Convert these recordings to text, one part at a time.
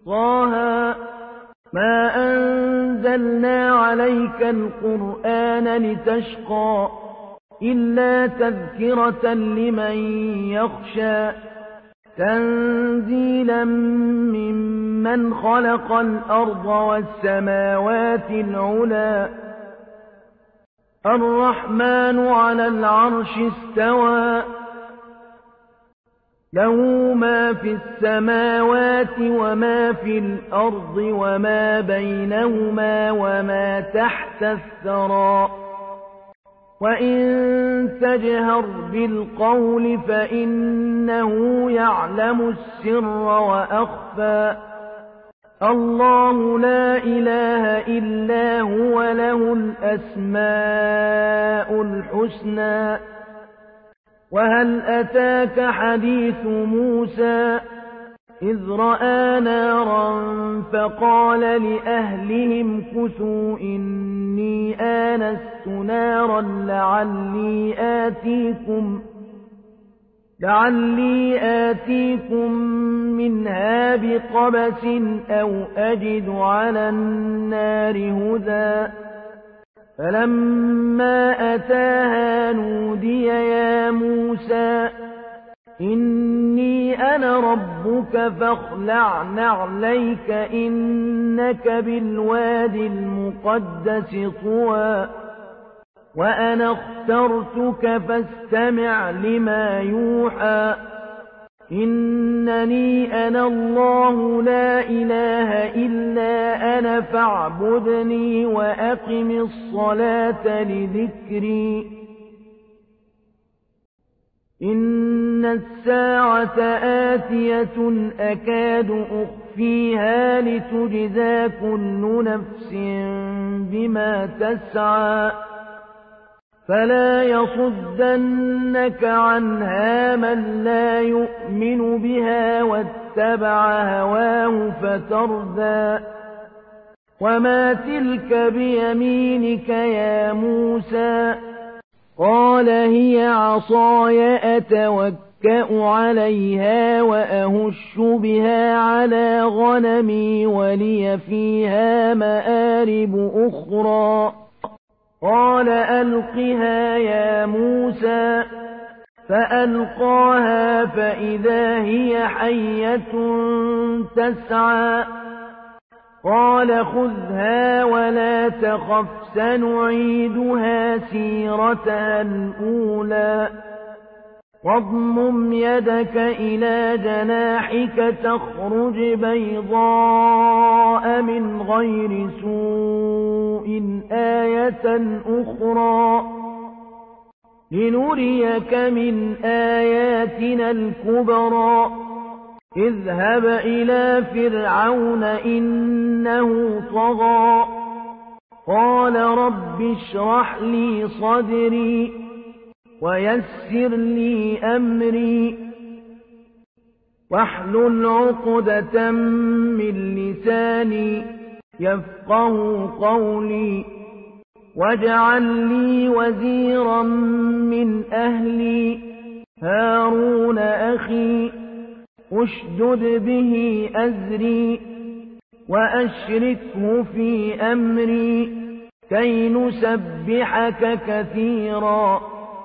طه ما أنزلنا عليك القرآن لتشقى إلا تذكرة لمن يخشى تنزيلا ممن خلق الأرض والسماوات العلى الرحمن على العرش استوى له ما في السماوات وما في الأرض وما بينهما وما تحت الثرى وإن تجهر بالقول فإنه يعلم السر وأخفى الله لا إله إلا هو له الأسماء الحسنى وهل أتاك حديث موسى إذ رأى نارا فقال لأهلهم كثوا إني آنست نارا لعلي آتيكم منها بقبس أو أجد على النار هدى فلما أتاها نودي يا موسى إني أنا ربك فاخلع نعليك إنك بالواد المقدس طوى وأنا اخترتك فاستمع لما يوحى إنني أنا الله لا إله إلا أنا فاعبدني وأقم الصلاة لذكري إن الساعة آتية أكاد أخفيها لتجزى كل نفس بما تسعى فلا يصدنك عنها من لا يؤمن بها واتبع هواه فتردى وما تلك بيمينك يا موسى قال هي عصاي أتوكأ عليها وأهش بها على غنمي ولي فيها مآرب أخرى قال ألقها يا موسى فألقاها فإذا هي حية تسعى قال خذها ولا تخف سنعيدها سيرتها الأولى واضمم يدك إلى جناحك تخرج بيضاء من غير سوء آية أخرى لنريك من آياتنا الكبرى اذهب إلى فرعون إنه طغى قال رب اشرح لي صدري ويسر لي أمري واحلل عقدة من لساني يفقه قولي واجعل لي وزيرا من أهلي هارون أخي اشدد به أزري وأشركه في أمري كي نسبحك كثيرا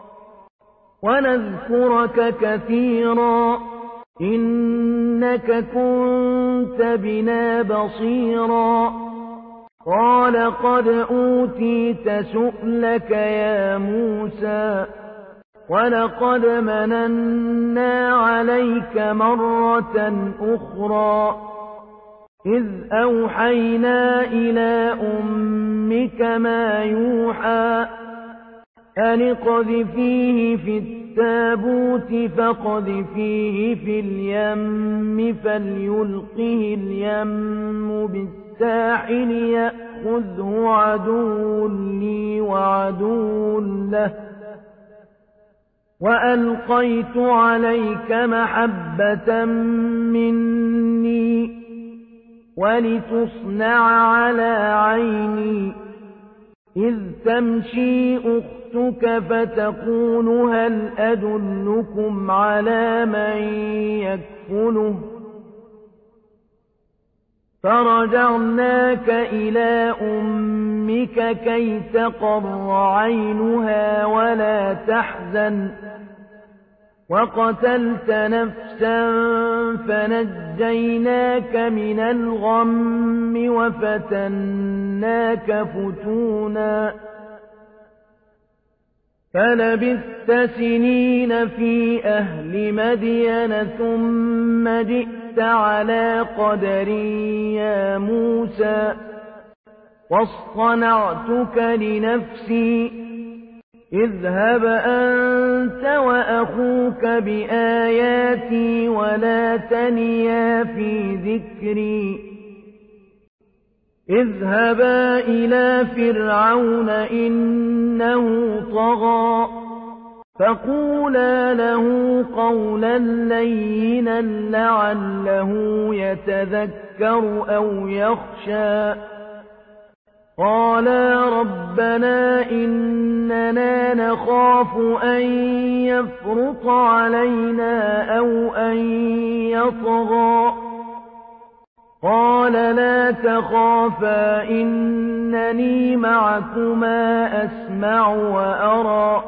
ونذكرك كثيرا إنك كنت بنا بصيرا قال قد أوتيت سؤلك يا موسى ولقد مننا عليك مرة أخرى إذ أوحينا إلى أمك ما يوحى أن اقذفيه في التابوت فاقذفيه في اليم فليلقه اليم بالساحل يأخذه عدو لي وعدو له وألقيت عليك محبة مني ولتصنع على عيني إذ تمشي أختك فتقول هل أدلكم على من يكفله فرجعناك إلى أمك كي تقر عينها ولا تحزن وقتلت نفسا فنجيناك من الغم وفتناك فتونا فلبثت سنين في أهل مدين ثم جئت على قدري يا موسى واصطنعتك لنفسي اذهب أنت وأخوك بآياتي ولا تنيا في ذكري اذهبا إلى فرعون إنه طغى فقولا له قولا لينا لعله يتذكر أو يخشى قالا ربنا إننا نخاف أن يفرط علينا أو أن يطغى قال لا تخافا إنني معكما أسمع وأرى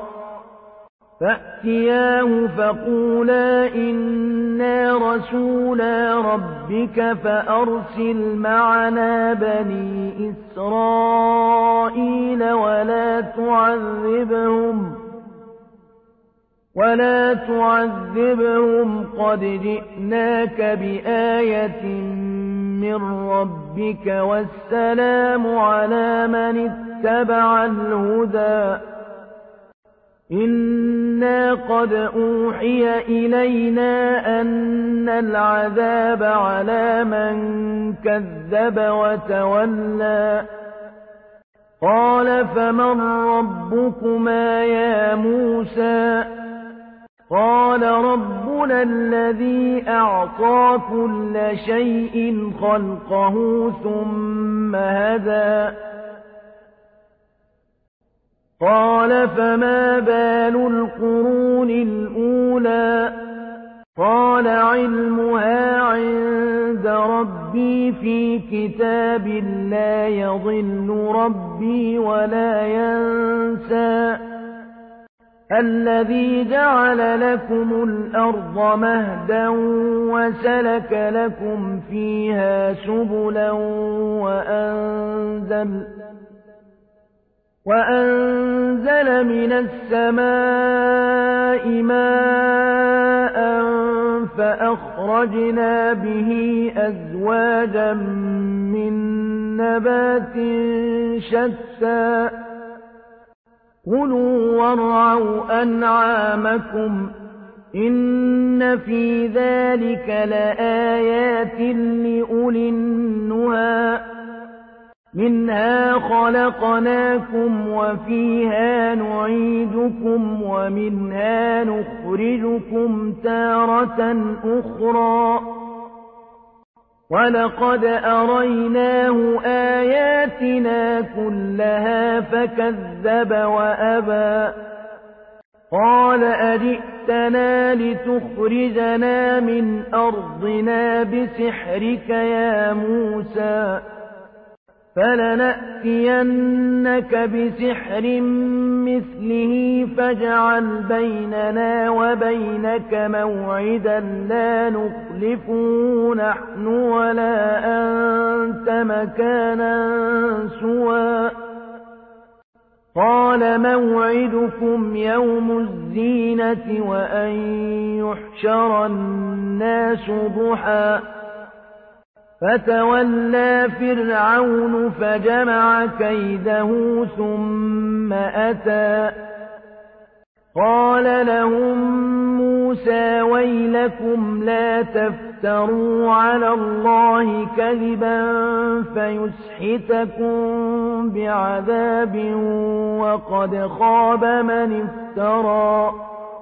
فأتياه فقولا إنا رسولا ربك فأرسل معنا بني إسرائيل ولا تعذبهم قد جئناك بآية من ربك والسلام على من اتبع الهدى إنا قد أوحي إلينا أن العذاب على من كذب وتولى قال فمن ربكما يا موسى قال ربنا الذي أعطى كل شيء خلقه ثم هدى قال فما بال القرون الأولى قال علمها عند ربي في كتاب لا يضل ربي ولا ينسى الذي جعل لكم الأرض مهدا وسلك لكم فيها سبلا وأنزل من السماء ماء فأخرجنا به أزواجا من نبات شتى كلوا وارعوا أنعامكم إن في ذلك لآيات لأولي النهى منها خلقناكم وفيها نعيدكم ومنها نخرجكم تارة أخرى ولقد أريناه آياتنا كلها فكذب وأبى قال أجئتنا لتخرجنا من أرضنا بسحرك يا موسى فلنأتينك بسحر مثله فاجعل بيننا وبينك موعدا لا نخلفه نحن ولا أنت مكانا سوى قال موعدكم يوم الزينة وأن يحشر الناس ضحى فتولى فرعون فجمع كيده ثم أتى قال لهم موسى ويلكم لا تفتروا على الله كذبا فيسحتكم بعذاب وقد خاب من افترى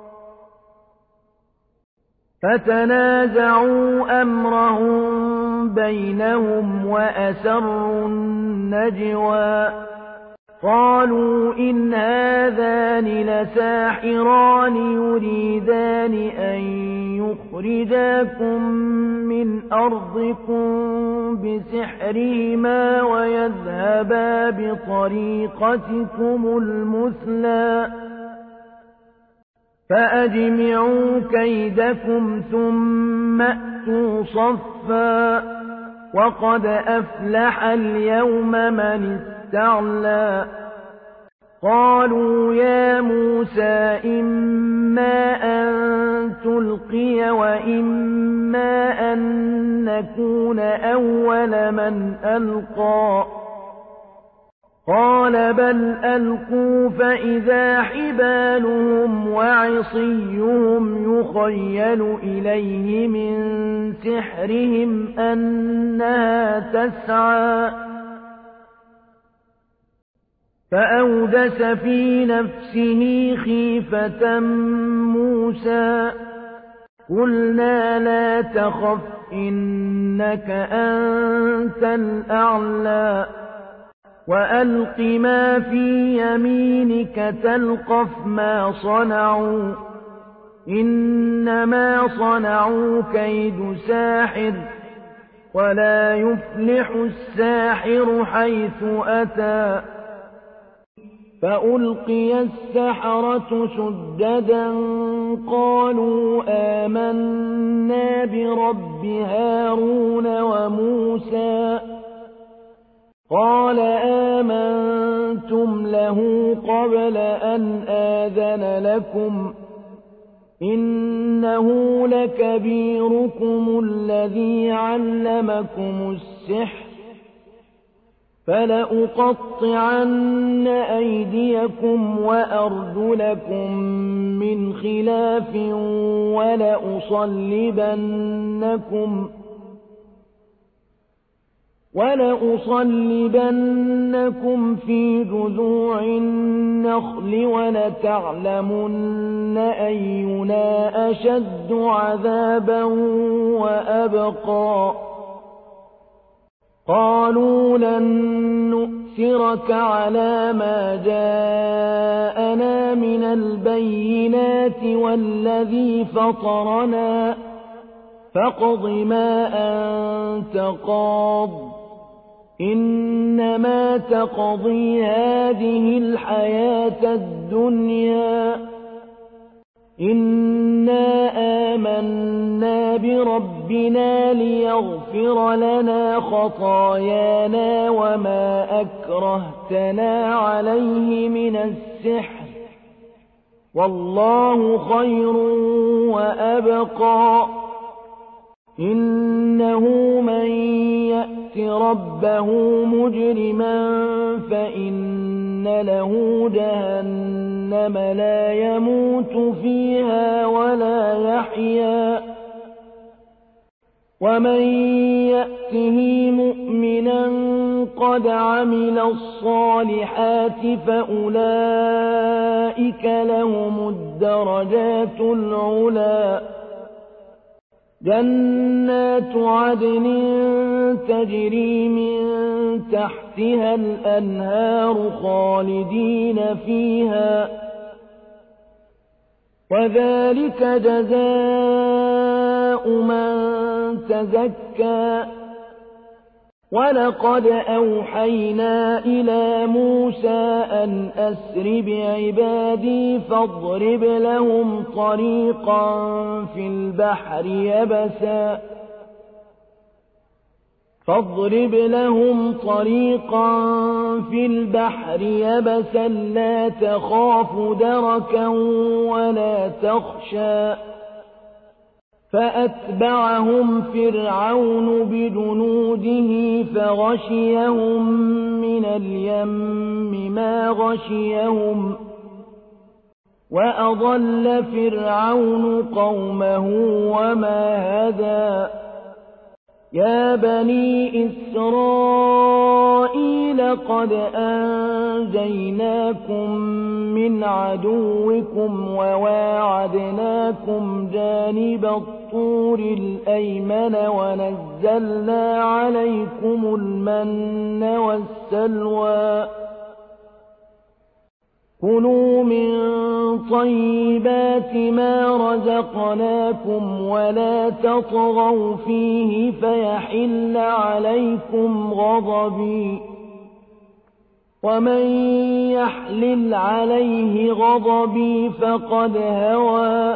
فتنازعوا أمرهم بينهم وأسروا النجوى قالوا إن هذان لساحران يريدان أن ليخرجاكم من أرضكم بسحرهما ويذهبا بطريقتكم المثلى فأجمعوا كيدكم ثم أتوا صفا وقد أفلح اليوم من استعلى قالوا يا موسى إما أن تلقي وإما أن نكون أول من ألقى قال بل ألقوا فإذا حبالهم وعصيهم يخيل إليه من سحرهم أنها تسعى فأوجس في نفسه خيفة موسى قلنا لا تخف إنك أنت الأعلى وألق ما في يمينك تلقف ما صنعوا إنما صنعوا كيد ساحر ولا يفلح الساحر حيث أتى فألقي السحرة سجدا قالوا آمنا برب هارون وموسى قال آمنتم له قبل أن آذن لكم إنه لكبيركم الذي علمكم السحر فلأقطعن أيديكم وأرجلكم من خلاف ولأصلبنكم في جذوع النخل ولتعلمن أينا أشد عذابا وأبقى قالوا لن نؤثرك على ما جاءنا من البينات والذي فطرنا فاقض ما أنت قاض إنما تقضي هذه الحياة الدنيا إنا آمنا بربنا ليغفر لنا خطايانا وما أكرهتنا عليه من السحر والله خير وأبقى إنه من يأت ربه مجرما فإن له جهنم لا يموت فيها ولا يحيا ومن يأته مؤمنا قد عمل الصالحات فأولئك لهم الدرجات العلى جنات عدن تجري من تحتها الأنهار خالدين فيها وذلك جزاء من تزكى ولقد أوحينا إلى موسى أن أسر بعبادي فاضرب لهم طريقا في البحر يبسا لا تخاف دركا ولا تخشى فأتبعهم فرعون بجنوده فغشيهم من اليم ما غشيهم وأضل فرعون قومه وما هدى يا بني إسرائيل قد أنجيناكم من عدوكم وواعدناكم جانب الطور الأيمن ونزلنا عليكم المن والسلوى كُلُوا مِن طَيِّبَاتِ مَا رَزَقْنَاكُمْ وَلَا تَطْغَوْا فِيهِ فَيَحِلَّ عَلَيْكُمْ غَضَبِي وَمَن يَحْلِلْ عَلَيْهِ غَضَبِي فَقَدْ هَوَىٰ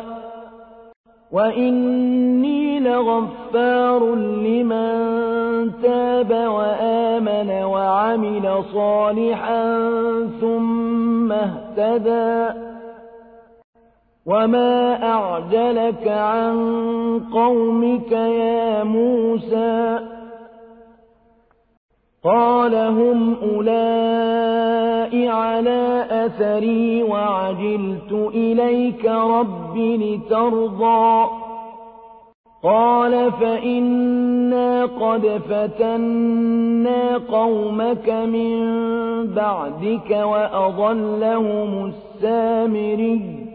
وَإِنِّي لَغَفَّارٌ لِّمَن تَابَ وَآمَنَ وَعَمِلَ صَالِحًا ثُمَّ اهْتَدَىٰ وَمَا أَعْجَلَكَ عَن قَوْمِكَ يَا مُوسَىٰ قَالَ هُمْ أُولَاءِ عَلَىٰ أَثَرِي وَعَجِلْتُ إِلَيْكَ رَبِّ لِتَرْضَىٰ قَالَ فَإِنَّا قَدْ فَتَنَّا قَوْمَكَ مِن بَعْدِكَ وَأَضَلَّهُمُ السَّامِرِيُّ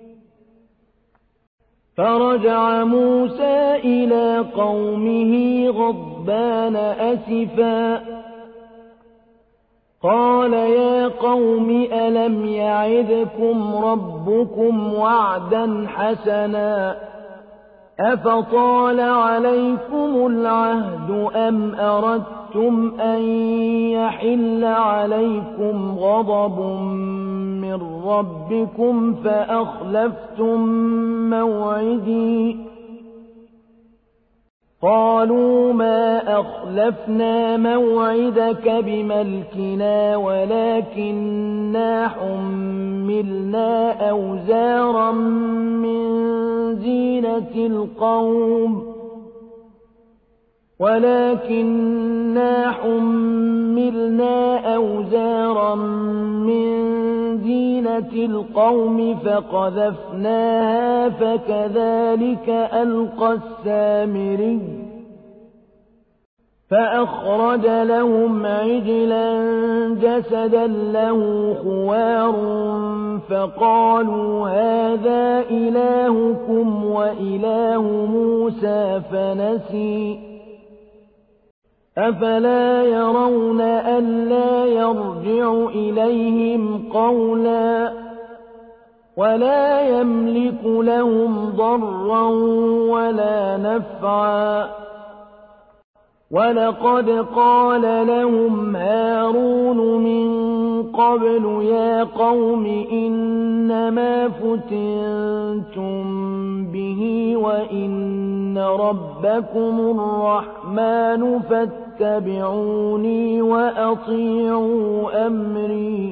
فرجع موسى إلى قومه غضبان أسفا قال يا قوم ألم يعدكم ربكم وعدا حسنا أفطال عليكم العهد أم أردتم أن يحل عليكم غضب من ربكم فأخلفتم موعدي قالوا ما أخلفنا موعدك بملكنا ولكننا حملنا أوزارا من زينة القوم فقذفناها فكذلك ألقى السامري فأخرج لهم عجلا جسدا له خوار فقالوا هذا إلهكم وإله موسى فنسي أفلا يرون ألا يرجع إليهم قولا ولا يملك لهم ضرا ولا نفعا ولقد قال لهم هارون من قبل يا قوم إنما فتنتم به وإن ربكم الرحمن فاتبعوني وأطيعوا أمري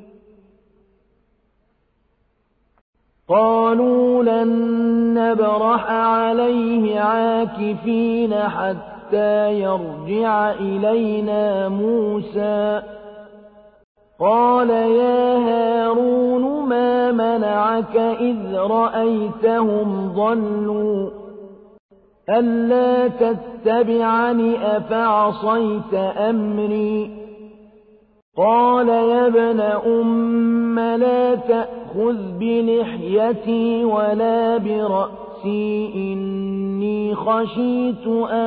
قالوا لن نبرح عليه عاكفين حتى يرجع إلينا موسى قال يا هارون ما منعك إذ رأيتهم ضلوا ألا تتبعني أفعصيت أمري قال يا ابن أم لا تأخذ بلحيتي ولا برأسي إني خشيت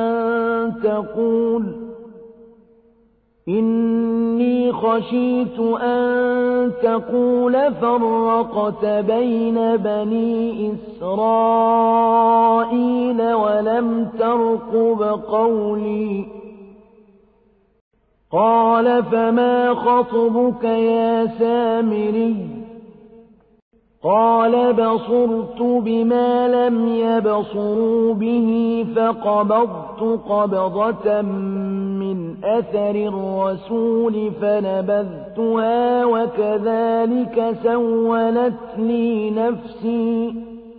أن تقول فرقت بين بني إسرائيل ولم ترقب قولي قال فما خطبك يا سامري قال بصرت بما لم يبصروا به فقبضت قبضة من أثر الرسول فنبذتها وكذلك سولت لي نفسي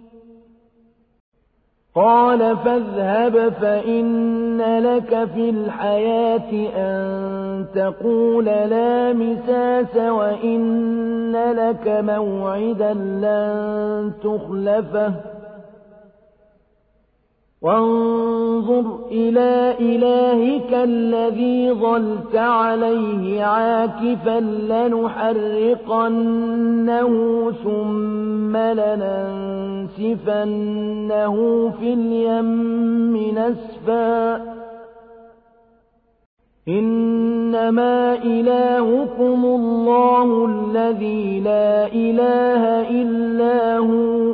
قال فاذهب فإن لك في الحياة أن تقول لا مساس وإن لك موعدا لن تخلفه وانظر إلى إلهك الذي ظلت عليه عاكفا لنحرقنه ثم لننسفنه في اليم نسفا إنما إلهكم الله الذي لا إله إلا هو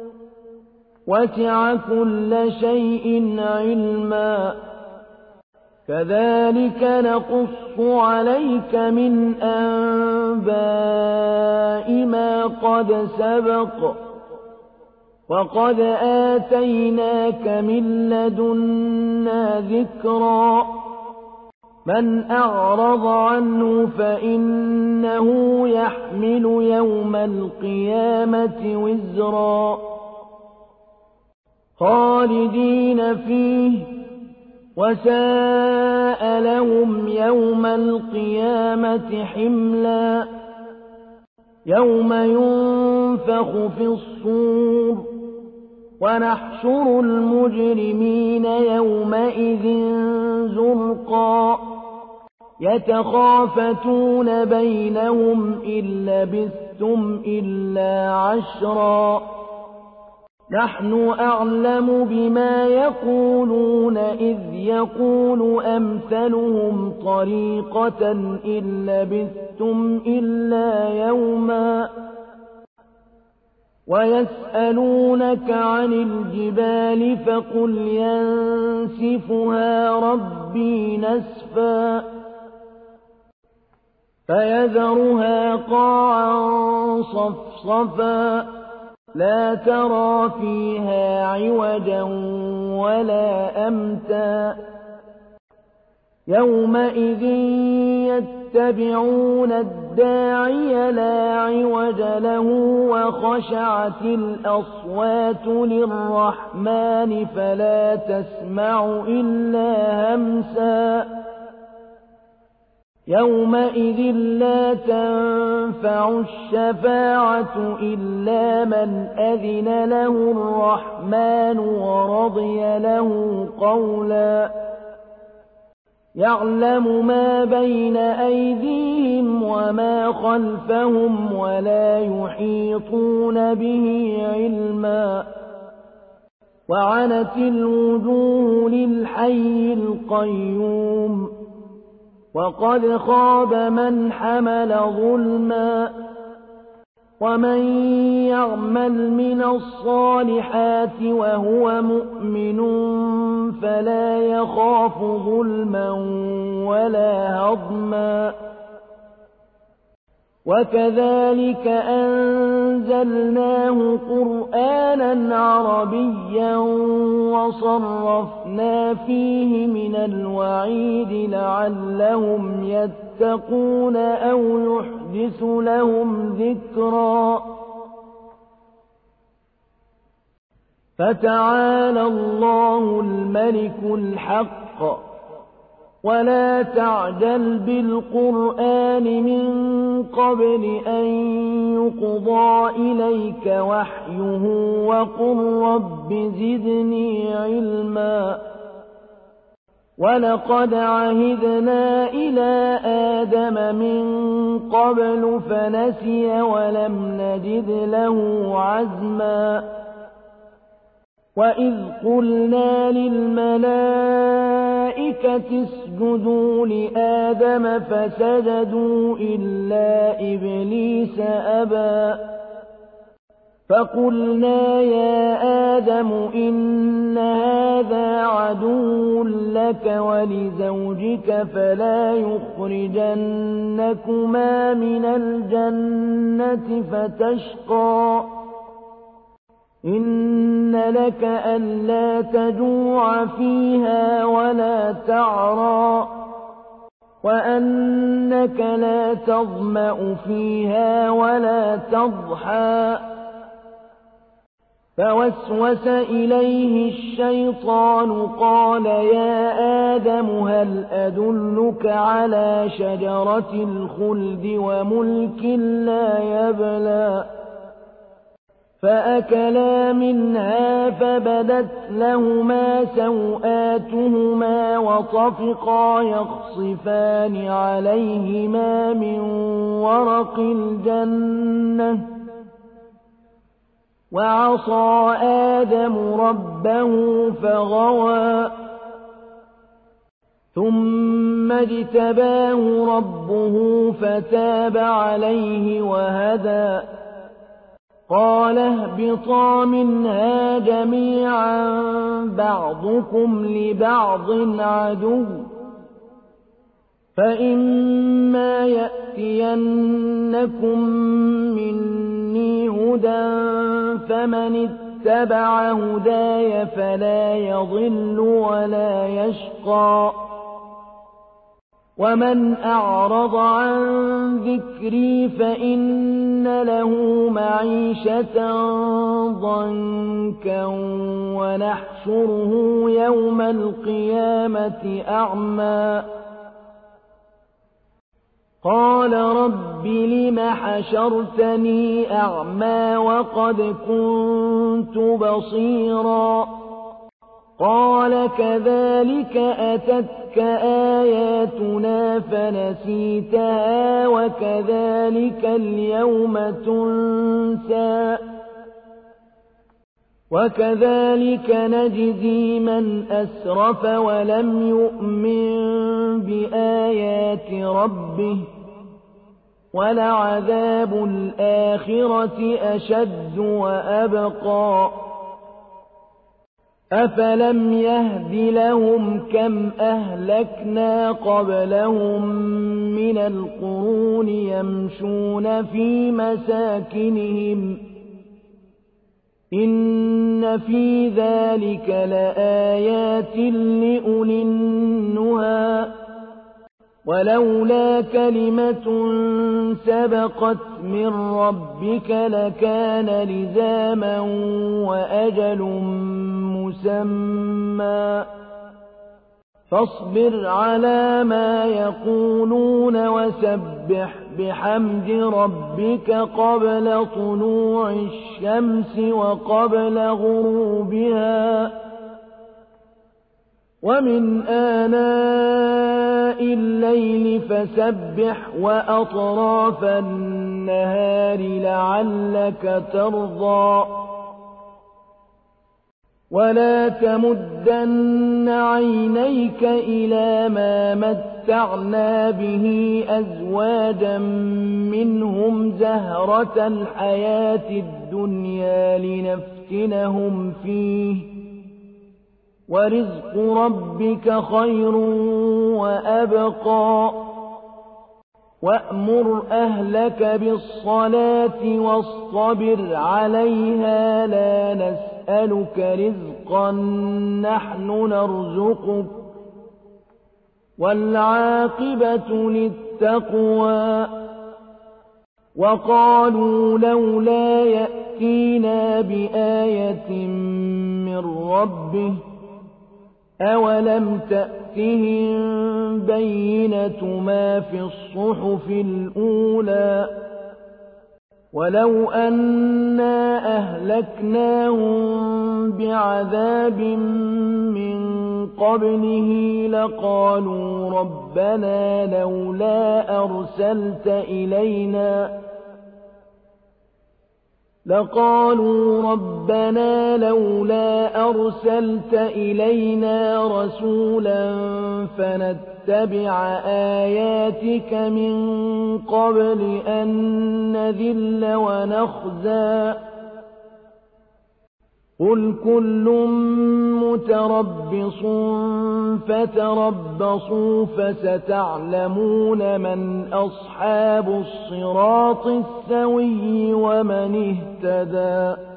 وسع كل شيء علما كذلك نقص عليك من أنباء ما قد سبق وقد آتيناك من لدنا ذكرا من أعرض عنه فإنه يحمل يوم القيامة وزرا خالدين فيه وساء لهم يوم القيامة حملا يوم ينفخ في الصور ونحشر المجرمين يومئذ زرقا يتخافتون بينهم إن لبثتم إلا عشرا نحن أعلم بما يقولون إذ يقول أمثلهم طريقة إن لبثتم إلا يوما ويسألونك عن الجبال فقل ينسفها ربي نسفا فيذرها قاعا صفصفا لا ترى فيها عوجا ولا أمتا يومئذ يتبعون الداعي لا عوج له وخشعت الأصوات للرحمن فلا تسمع إلا همسا يومئذ لا تنفع الشفاعة إلا من أذن له الرحمن ورضي له قولا يعلم ما بين أيديهم وما خلفهم ولا يحيطون به علما وعنت الوجوه للحي القيوم وقد خاب من حمل ظلما ومن يعمل من الصالحات وهو مؤمن فلا يخاف ظلما ولا هضما وكذلك أنزلناه قرآنا عربيا وصرفنا فيه من الوعيد لعلهم يتقون أو يحدث لهم ذكرا فتعالى الله الملك الحق ولا تعجل بالقرآن من قبل أن يقضى إليك وحيه وقل رب زدني علما ولقد عهدنا إلى آدم من قبل فنسي ولم نجد له عزما وإذ قلنا للملائكة اسجدوا لآدم فسجدوا إلا إبليس أبى فقلنا يا آدم إن هذا عدو لك ولزوجك فلا يخرجنكما من الجنة فتشقى إن لك ألا تجوع فيها ولا تعرى وأنك لا تظمأ فيها ولا تضحى فوسوس إليه الشيطان قال يا آدم هل أدلك على شجرة الخلد وملك لا يبلى فأكلا منها فبدت لهما سوآتهما وطفقا يخصفان عليهما من ورق الجنة وعصى آدم ربه فغوى ثم اجتباه ربه فتاب عليه وهدى قال اهبطا منها جميعا بعضكم لبعض عدو فإما يأتينكم مني هدى فمن اتبع هداي فلا يضل ولا يشقى ومن أعرض عن ذكري فإن له معيشة ضنكا ونحشره يوم القيامة أعمى قال رب لم حشرتني أعمى وقد كنت بصيرا قال كذلك أتتك آياتنا فنسيتها وكذلك اليوم تنسى وكذلك نجزي من أسرف ولم يؤمن بآيات ربه ولعذاب الآخرة أشد وأبقى أفلم يهد لهم كم أهلكنا قبلهم من القرون يمشون في مساكنهم إن في ذلك لآيات لأولي النهى ولولا كلمة سبقت من ربك لكان لزاما وأجل مسمى فاصبر على ما يقولون وسبح بحمد ربك قبل طلوع الشمس وقبل غروبها ومن آناء الليل فسبح وأطراف النهار لعلك ترضى ولا تمدن عينيك إلى ما متعنا به أزواجا منهم زهرة الحياة الدنيا لنفتنهم فيه ورزق ربك خير وأبقى وأمر أهلك بالصلاة واصطبر عليها لا نسألك رزقا نحن نرزقك والعاقبة للتقوى وقالوا لولا يأتينا بآية من ربه أولم تأتهم بينة ما في الصحف الأولى ولو أنا أهلكناهم بعذاب من قبله لقالوا ربنا لولا أرسلت إلينا رسولا فنتبع آياتك من قبل أن نذل ونخزى قل كل متربص فتربصوا فستعلمون من أصحاب الصراط السوي ومن اهتدى